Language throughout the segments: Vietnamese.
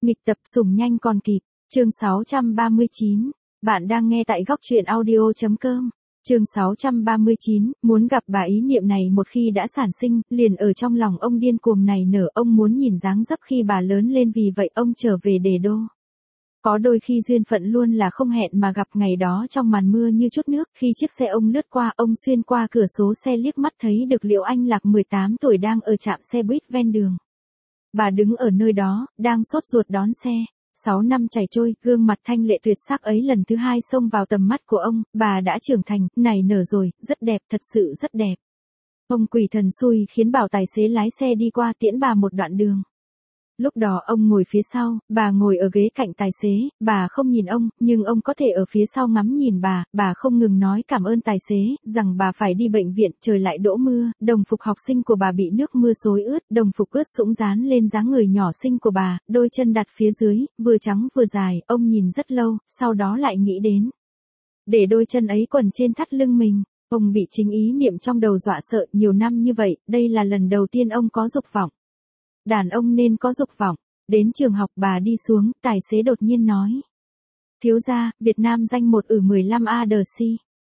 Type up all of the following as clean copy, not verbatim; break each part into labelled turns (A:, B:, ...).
A: Nghịch tập sủng nhanh còn kịp. Chương 639. Bạn đang nghe tại góc truyện audio.com. Chương 639, muốn gặp bà ý niệm này một khi đã sản sinh, liền ở trong lòng ông điên cuồng này nở, ông muốn nhìn dáng dấp khi bà lớn lên, vì vậy ông trở về Đề Đô. Có đôi khi duyên phận luôn là không hẹn mà gặp, ngày đó trong màn mưa như chút nước, khi chiếc xe ông lướt qua, ông xuyên qua cửa sổ xe liếc mắt thấy được Liễu Anh Lạc 18 tuổi đang ở trạm xe buýt ven đường. Bà đứng ở nơi đó, đang sốt ruột đón xe. 6 năm trải trôi, gương mặt thanh lệ tuyệt sắc ấy lần thứ hai xông vào tầm mắt của ông, bà đã trưởng thành, nảy nở rồi, rất đẹp, thật sự rất đẹp. Ông quỷ thần xui khiến bảo tài xế lái xe đi qua tiễn bà một đoạn đường. Lúc đó ông ngồi phía sau, bà ngồi ở ghế cạnh tài xế, bà không nhìn ông, nhưng ông có thể ở phía sau ngắm nhìn bà không ngừng nói cảm ơn tài xế, rằng bà phải đi bệnh viện, trời lại đổ mưa, đồng phục học sinh của bà bị nước mưa xối ướt, đồng phục ướt sũng dán lên dáng người nhỏ xinh của bà, đôi chân đặt phía dưới, vừa trắng vừa dài, ông nhìn rất lâu, sau đó lại nghĩ đến. Để đôi chân ấy quần trên thắt lưng mình, ông bị chính ý niệm trong đầu dọa sợ, nhiều năm như vậy, đây là lần đầu tiên ông có dục vọng. Đàn ông nên có dục vọng. Đến trường học bà đi xuống, tài xế đột nhiên nói. Thiếu gia, Việt Nam danh 1 ử 15 ADC.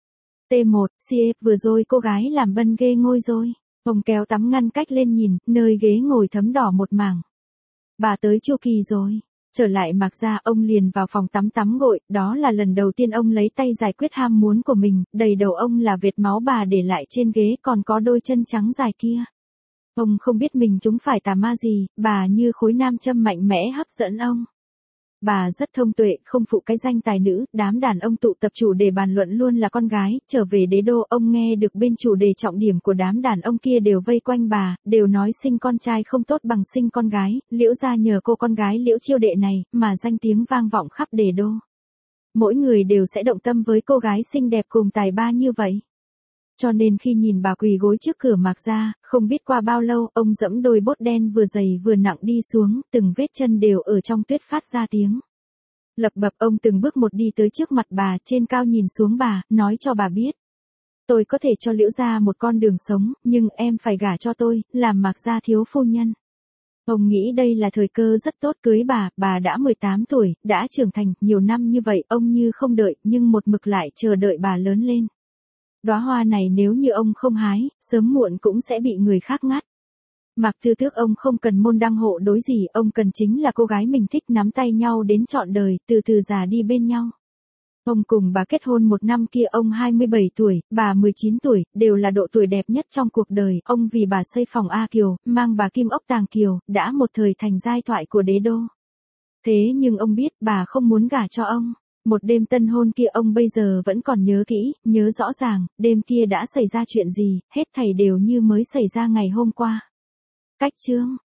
A: T1, CF vừa rồi cô gái làm bân ghê ngôi rồi. Ông kéo tấm ngăn cách lên nhìn, nơi ghế ngồi thấm đỏ một mảng. Bà tới Chu Kỳ rồi. Trở lại mặc ra, ông liền vào phòng tắm gội, đó là lần đầu tiên ông lấy tay giải quyết ham muốn của mình, đầy đầu ông là vệt máu bà để lại trên ghế, còn có đôi chân trắng dài kia. Ông không biết mình trúng phải tà ma gì, bà như khối nam châm mạnh mẽ hấp dẫn ông. Bà rất thông tuệ, không phụ cái danh tài nữ, đám đàn ông tụ tập chủ đề bàn luận luôn là con gái, trở về Đế Đô, ông nghe được bên chủ đề trọng điểm của đám đàn ông kia đều vây quanh bà, đều nói sinh con trai không tốt bằng sinh con gái, Liễu gia nhờ cô con gái Liễu Chiêu Đệ này, mà danh tiếng vang vọng khắp Đế Đô. Mỗi người đều sẽ động tâm với cô gái xinh đẹp cùng tài ba như vậy. Cho nên khi nhìn bà quỳ gối trước cửa Mạc Gia, không biết qua bao lâu, ông dẫm đôi bốt đen vừa dày vừa nặng đi xuống, từng vết chân đều ở trong tuyết phát ra tiếng. Lập bập ông từng bước một đi tới trước mặt bà, trên cao nhìn xuống bà, nói cho bà biết. Tôi có thể cho Liễu gia một con đường sống, nhưng em phải gả cho tôi, làm Mạc Gia thiếu phu nhân. Ông nghĩ đây là thời cơ rất tốt cưới bà đã 18 tuổi, đã trưởng thành, nhiều năm như vậy, ông như không đợi, nhưng một mực lại chờ đợi bà lớn lên. Đóa hoa này nếu như ông không hái, sớm muộn cũng sẽ bị người khác ngắt. Mạc Thư Tước ông không cần môn đăng hộ đối gì, ông cần chính là cô gái mình thích, nắm tay nhau đến trọn đời, từ từ già đi bên nhau. Ông cùng bà kết hôn một năm kia, ông 27 tuổi, bà 19 tuổi, đều là độ tuổi đẹp nhất trong cuộc đời. Ông vì bà xây phòng A Kiều, mang bà Kim Ốc Tàng Kiều, đã một thời thành giai thoại của Đế Đô. Thế nhưng ông biết bà không muốn gả cho ông. Một đêm tân hôn kia ông bây giờ vẫn còn nhớ kỹ, nhớ rõ ràng, đêm kia đã xảy ra chuyện gì, hết thảy đều như mới xảy ra ngày hôm qua. Cách chương